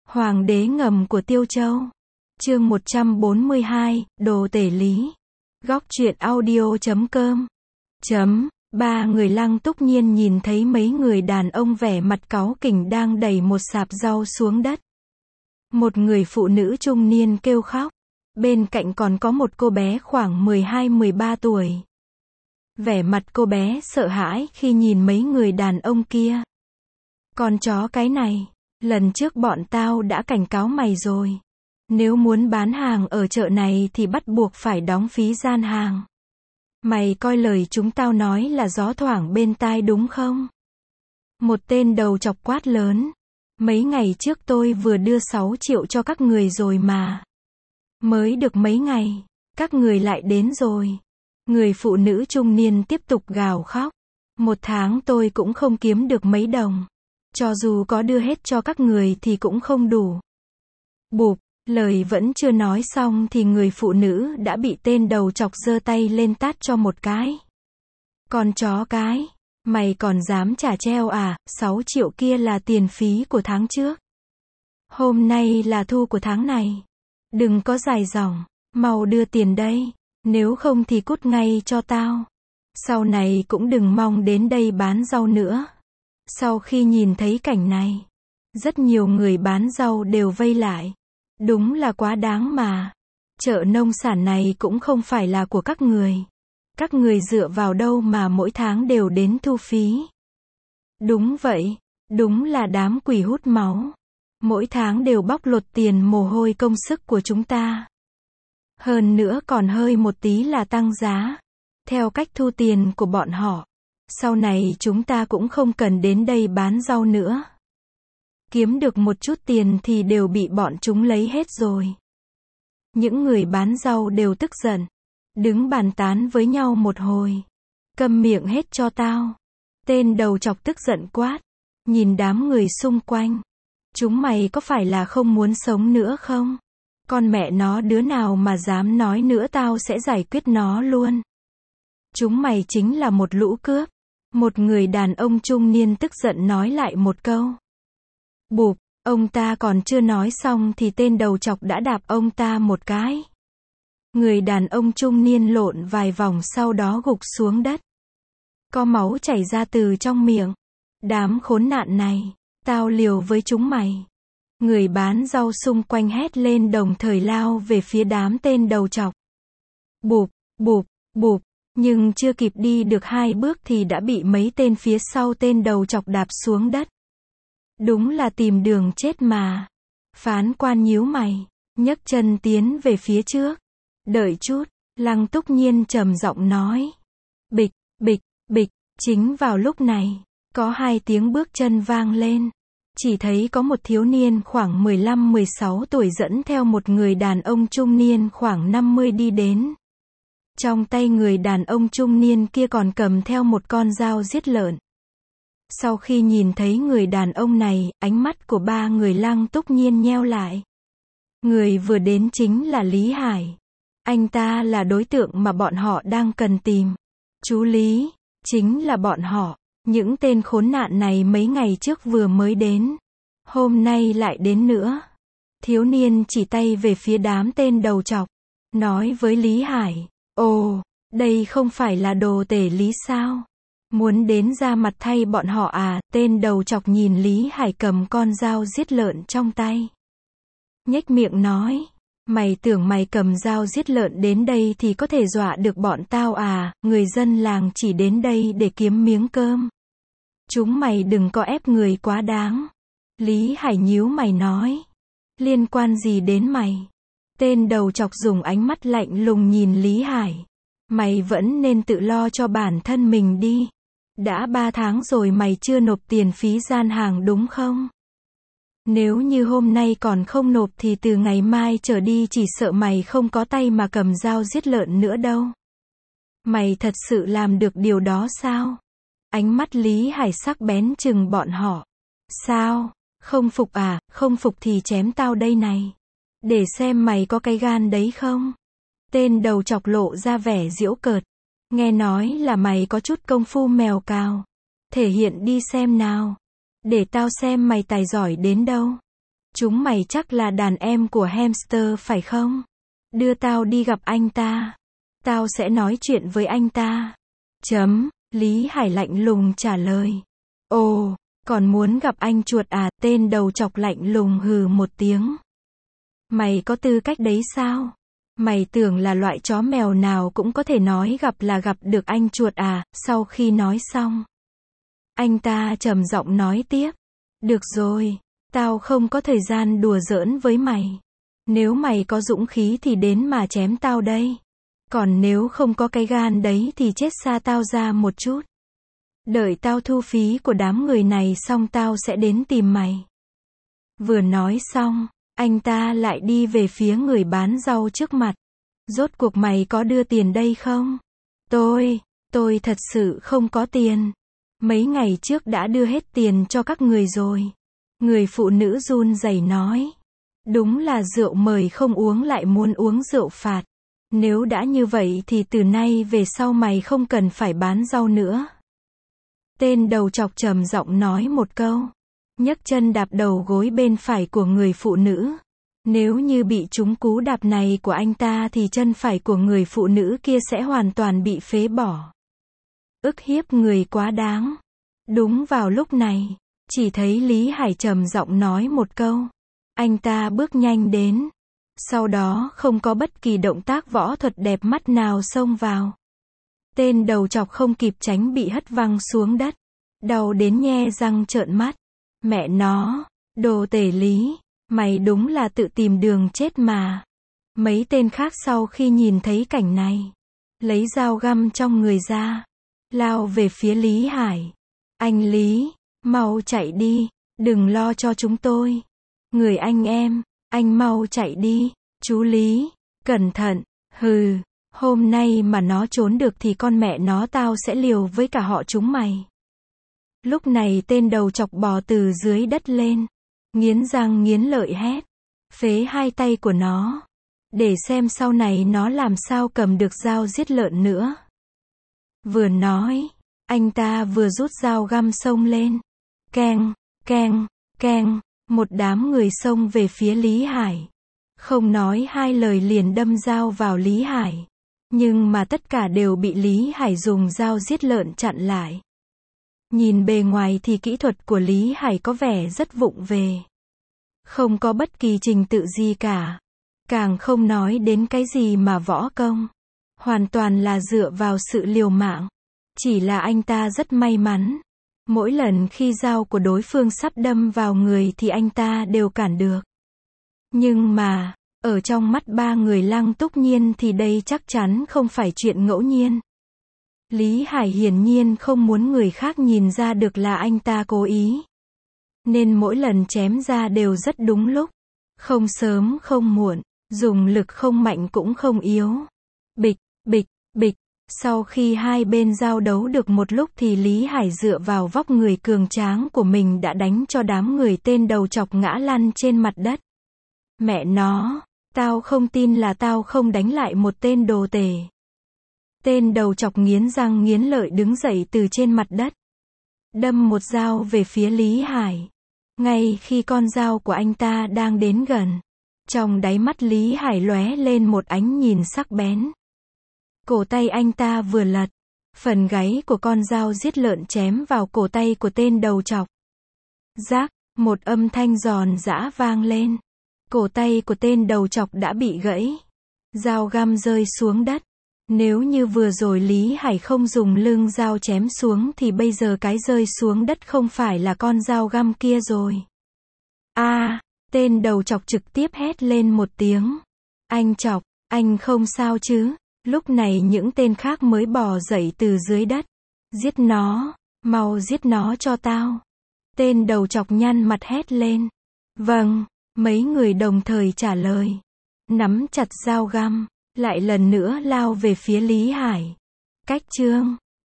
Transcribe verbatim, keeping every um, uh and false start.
Hoàng đế ngầm của Tiêu Châu. Chương một trăm bốn mươi hai, Đồ Tể Lý. Góc truyện audio chấm com. Chấm. Ba người Lăng Túc Nhiên nhìn thấy mấy người đàn ông vẻ mặt cáu kỉnh đang đẩy một sạp rau xuống đất. Một người phụ nữ trung niên kêu khóc. Bên cạnh còn có một cô bé khoảng mười hai mười ba tuổi. Vẻ mặt cô bé sợ hãi khi nhìn mấy người đàn ông kia. Con chó cái này, lần trước bọn tao đã cảnh cáo mày rồi. Nếu muốn bán hàng ở chợ này thì bắt buộc phải đóng phí gian hàng. Mày coi lời chúng tao nói là gió thoảng bên tai đúng không? Một tên đầu chọc quát lớn. Mấy ngày trước tôi vừa đưa sáu triệu cho các người rồi mà. Mới được mấy ngày, các người lại đến rồi. Người phụ nữ trung niên tiếp tục gào khóc. Một tháng tôi cũng không kiếm được mấy đồng. Cho dù có đưa hết cho các người thì cũng không đủ. Bụp, lời vẫn chưa nói xong thì người phụ nữ đã bị tên đầu chọc giơ tay lên tát cho một cái. Con chó cái, mày còn dám trả treo à, sáu triệu kia là tiền phí của tháng trước. Hôm nay là thu của tháng này. Đừng có dài dòng, mau đưa tiền đây, nếu không thì cút ngay cho tao. Sau này cũng đừng mong đến đây bán rau nữa. Sau khi nhìn thấy cảnh này, rất nhiều người bán rau đều vây lại. Đúng là quá đáng mà. Chợ nông sản này cũng không phải là của các người. Các người dựa vào đâu mà mỗi tháng đều đến thu phí. Đúng vậy, đúng là đám quỷ hút máu. Mỗi tháng đều bóc lột tiền mồ hôi công sức của chúng ta. Hơn nữa còn hơi một tí là tăng giá. Theo cách thu tiền của bọn họ, sau này chúng ta cũng không cần đến đây bán rau nữa. Kiếm được một chút tiền thì đều bị bọn chúng lấy hết rồi. Những người bán rau đều tức giận. Đứng bàn tán với nhau một hồi. Câm miệng hết cho tao. Tên đầu chọc tức giận quát. Nhìn đám người xung quanh. Chúng mày có phải là không muốn sống nữa không? Con mẹ nó đứa nào mà dám nói nữa tao sẽ giải quyết nó luôn. Chúng mày chính là một lũ cướp. Một người đàn ông trung niên tức giận nói lại một câu. Bụp, ông ta còn chưa nói xong thì tên đầu chọc đã đạp ông ta một cái. Người đàn ông trung niên lộn vài vòng sau đó gục xuống đất. Có máu chảy ra từ trong miệng. Đám khốn nạn này, tao liều với chúng mày. Người bán rau xung quanh hét lên đồng thời lao về phía đám tên đầu chọc. Bụp, bụp, bụp, nhưng chưa kịp đi được hai bước thì đã bị mấy tên phía sau tên đầu chọc đạp xuống đất. Đúng là tìm đường chết mà. Phán quan nhíu mày, nhấc chân tiến về phía trước. Đợi chút, Lăng Túc Nhiên trầm giọng nói. Bịch, bịch, bịch, chính vào lúc này, có hai tiếng bước chân vang lên. Chỉ thấy có một thiếu niên khoảng mười lăm mười sáu tuổi dẫn theo một người đàn ông trung niên khoảng năm mươi đi đến. Trong tay người đàn ông trung niên kia còn cầm theo một con dao giết lợn. Sau khi nhìn thấy người đàn ông này, ánh mắt của ba người Lăng Túc Nhiên nheo lại. Người vừa đến chính là Lý Hải. Anh ta là đối tượng mà bọn họ đang cần tìm. Chú Lý, chính là bọn họ. Những tên khốn nạn này mấy ngày trước vừa mới đến. Hôm nay lại đến nữa. Thiếu niên chỉ tay về phía đám tên đầu chọc. Nói với Lý Hải. Ồ, đây không phải là Đồ Tể Lý sao? Muốn đến ra mặt thay bọn họ à? Tên đầu chọc nhìn Lý Hải cầm con dao giết lợn trong tay. Nhếch miệng nói. Mày tưởng mày cầm dao giết lợn đến đây thì có thể dọa được bọn tao à? Người dân làng chỉ đến đây để kiếm miếng cơm. Chúng mày đừng có ép người quá đáng. Lý Hải nhíu mày nói. Liên quan gì đến mày? Tên đầu chọc dùng ánh mắt lạnh lùng nhìn Lý Hải. Mày vẫn nên tự lo cho bản thân mình đi. Đã ba tháng rồi mày chưa nộp tiền phí gian hàng đúng không? Nếu như hôm nay còn không nộp thì từ ngày mai trở đi chỉ sợ mày không có tay mà cầm dao giết lợn nữa đâu. Mày thật sự làm được điều đó sao? Ánh mắt Lý Hải sắc bén chừng bọn họ. Sao? Không phục à? Không phục thì chém tao đây này. Để xem mày có cái gan đấy không? Tên đầu chọc lộ ra vẻ giễu cợt. Nghe nói là mày có chút công phu mèo cào. Thể hiện đi xem nào. Để tao xem mày tài giỏi đến đâu. Chúng mày chắc là đàn em của hamster phải không? Đưa tao đi gặp anh ta. Tao sẽ nói chuyện với anh ta. Chấm, Lý Hải lạnh lùng trả lời. Ồ, còn muốn gặp anh chuột à? Tên đầu chọc lạnh lùng hừ một tiếng. Mày có tư cách đấy sao? Mày tưởng là loại chó mèo nào cũng có thể nói gặp là gặp được anh chuột à? Sau khi nói xong, anh ta trầm giọng nói tiếp. Được rồi, tao không có thời gian đùa giỡn với mày. Nếu mày có dũng khí thì đến mà chém tao đây. Còn nếu không có cái gan đấy thì chết xa tao ra một chút. Đợi tao thu phí của đám người này xong tao sẽ đến tìm mày. Vừa nói xong, anh ta lại đi về phía người bán rau trước mặt. Rốt cuộc mày có đưa tiền đây không? Tôi, tôi thật sự không có tiền. Mấy ngày trước đã đưa hết tiền cho các người rồi. Người phụ nữ run rẩy nói. Đúng là rượu mời không uống lại muốn uống rượu phạt. Nếu đã như vậy thì từ nay về sau mày không cần phải bán rau nữa. Tên đầu chọc trầm giọng nói một câu. Nhấc chân đạp đầu gối bên phải của người phụ nữ. Nếu như bị trúng cú đạp này của anh ta thì chân phải của người phụ nữ kia sẽ hoàn toàn bị phế bỏ. Ức hiếp người quá đáng. Đúng vào lúc này, chỉ thấy Lý Hải trầm giọng nói một câu. Anh ta bước nhanh đến. Sau đó không có bất kỳ động tác võ thuật đẹp mắt nào xông vào. Tên đầu chọc không kịp tránh bị hất văng xuống đất. Đau đến nhe răng trợn mắt. Mẹ nó, đồ tể Lý, mày đúng là tự tìm đường chết mà. Mấy tên khác sau khi nhìn thấy cảnh này, lấy dao găm trong người ra, lao về phía Lý Hải. Anh Lý, mau chạy đi, đừng lo cho chúng tôi. Người anh em, anh mau chạy đi. Chú Lý, cẩn thận. Hừ, hôm nay mà nó trốn được thì con mẹ nó tao sẽ liều với cả họ chúng mày. Lúc này tên đầu chọc bò từ dưới đất lên, nghiến răng nghiến lợi hét, phế hai tay của nó, để xem sau này nó làm sao cầm được dao giết lợn nữa. Vừa nói, anh ta vừa rút dao găm xông lên. Keng, keng, keng, một đám người xông về phía Lý Hải. Không nói hai lời liền đâm dao vào Lý Hải. Nhưng mà tất cả đều bị Lý Hải dùng dao giết lợn chặn lại. Nhìn bề ngoài thì kỹ thuật của Lý Hải có vẻ rất vụng về. Không có bất kỳ trình tự gì cả. Càng không nói đến cái gì mà võ công. Hoàn toàn là dựa vào sự liều mạng. Chỉ là anh ta rất may mắn. Mỗi lần khi dao của đối phương sắp đâm vào người thì anh ta đều cản được. Nhưng mà, ở trong mắt ba người Lăng Túc Nhiên thì đây chắc chắn không phải chuyện ngẫu nhiên. Lý Hải hiển nhiên không muốn người khác nhìn ra được là anh ta cố ý. Nên mỗi lần chém ra đều rất đúng lúc. Không sớm không muộn, dùng lực không mạnh cũng không yếu. Bịch, bịch, bịch. Sau khi hai bên giao đấu được một lúc thì Lý Hải dựa vào vóc người cường tráng của mình đã đánh cho đám người tên đầu chọc ngã lăn trên mặt đất. Mẹ nó, tao không tin là tao không đánh lại một tên đồ tể. Tên đầu chọc nghiến răng nghiến lợi đứng dậy từ trên mặt đất. Đâm một dao về phía Lý Hải. Ngay khi con dao của anh ta đang đến gần, trong đáy mắt Lý Hải lóe lên một ánh nhìn sắc bén. Cổ tay anh ta vừa lật, phần gáy của con dao giết lợn chém vào cổ tay của tên đầu chọc. Rác, một âm thanh giòn giã vang lên. Cổ tay của tên đầu chọc đã bị gãy. Dao găm rơi xuống đất. Nếu như vừa rồi Lý Hải không dùng lưng dao chém xuống thì bây giờ cái rơi xuống đất không phải là con dao găm kia rồi. A, à, tên đầu chọc trực tiếp hét lên một tiếng. Anh chọc, anh không sao chứ? Lúc này những tên khác mới bò dậy từ dưới đất. Giết nó, mau giết nó cho tao. Tên đầu chọc nhăn mặt hét lên. Vâng, mấy người đồng thời trả lời. Nắm chặt dao găm, lại lần nữa lao về phía Lý Hải. Cách chương